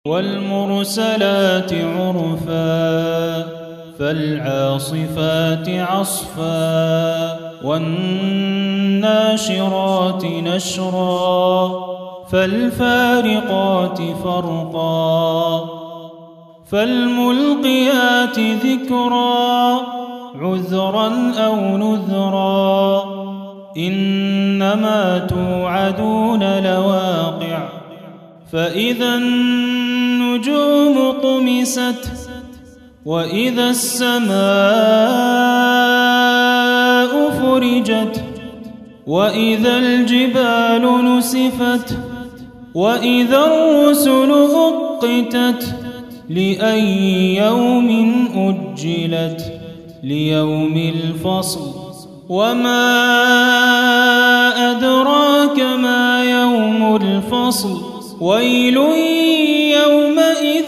والمرسلات عرفا فالعاصفات عصفا والناشرات نشرا فالفارقات فرقا فالملقيات ذكرا عذرا أو نذرا إنما توعدون لواقع فإذا النجوم طمست وإذا السماء فرجت وإذا الجبال نسفت وإذا الرسل أقتت لأي يوم أجلت ليوم الفصل وما أدراك ما يوم الفصل ويل يومئذ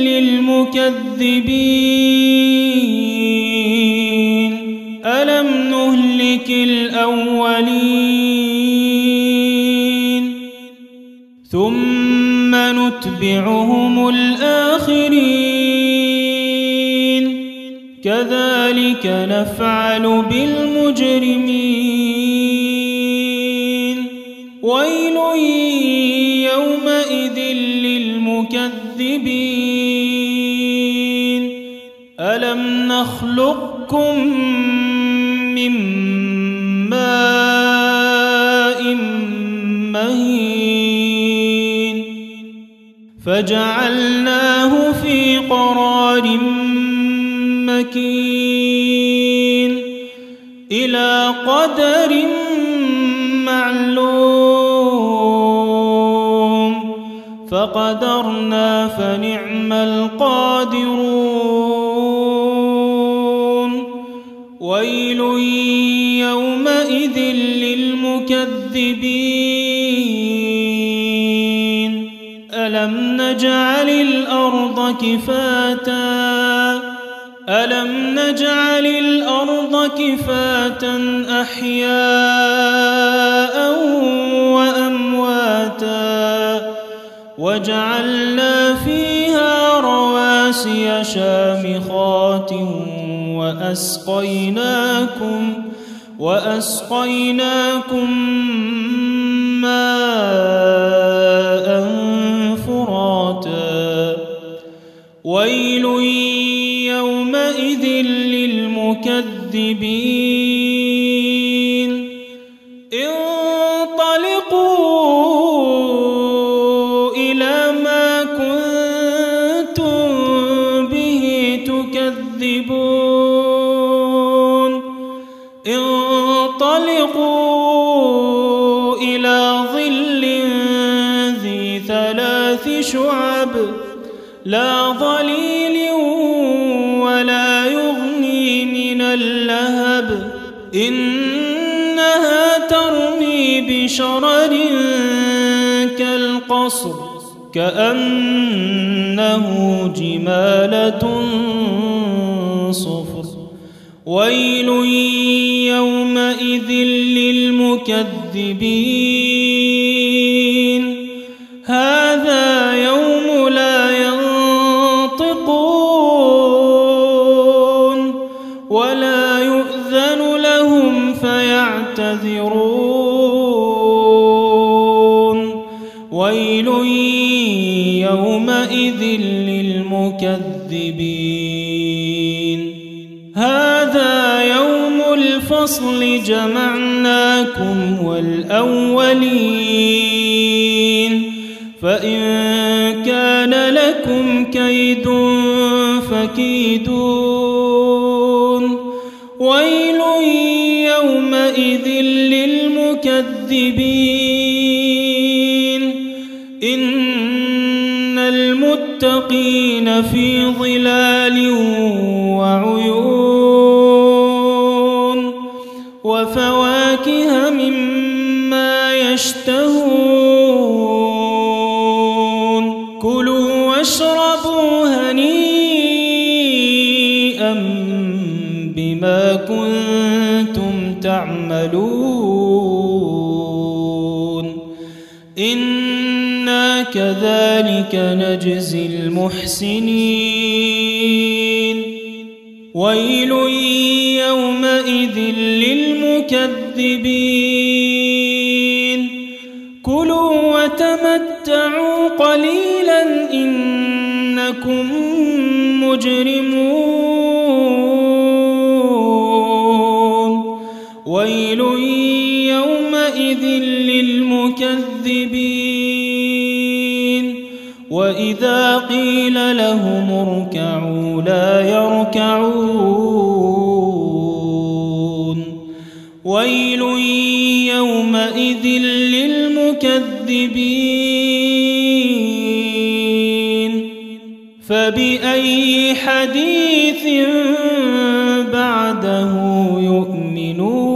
للمكذبين ألم نهلك الأولين ثم نتبعهم الآخرين كذلك نفعل بالمجرمين ويل يومئذ للمكذبين ألم نخلقكم من ماء مهين فجعلناه في قرار مكين إلى قدر معلوم فقدرنا فنعم القادرون ويل يومئذ للمكذبين ألم نجعل الأرض كفاتا أحياء وأمواتا وجعلنا فيها رواسي شامخات وأسقيناكم ماء فراتا ويل يومئذ للمكذبين انطلقوا إلى ما كنتم به تكذبون انطلقوا إلى ظل ذي 3 شعب لا ظليل ولا يغني من اللهب إنها ترمي بشرر كالقصر كأنه جمالة صفر ويل يومئذ للمكذبين هذا يوم لا ينطقون ولا يؤذن لهم فيعتذرون ويل يومئذ للمكذبين هذا يوم الفصل جمعناكم والأولين فإن كان لكم كيد فكيدون ويل يومئذ للمكذبين إن المتقين في ظلال وعيون وفواكه مما يشتهون كلوا واشربوا هنيئا بما كنتم تعملون إنا كذلك كذلك نجزي المحسنين ويل يومئذ للمكذبين كلوا وتمتعوا قليلا إنكم مجرمون ويل يومئذ للمكذبين وإذا قيل لهم اركعوا لا يركعون ويل يومئذ للمكذبين فبأي حديث بعده يؤمنون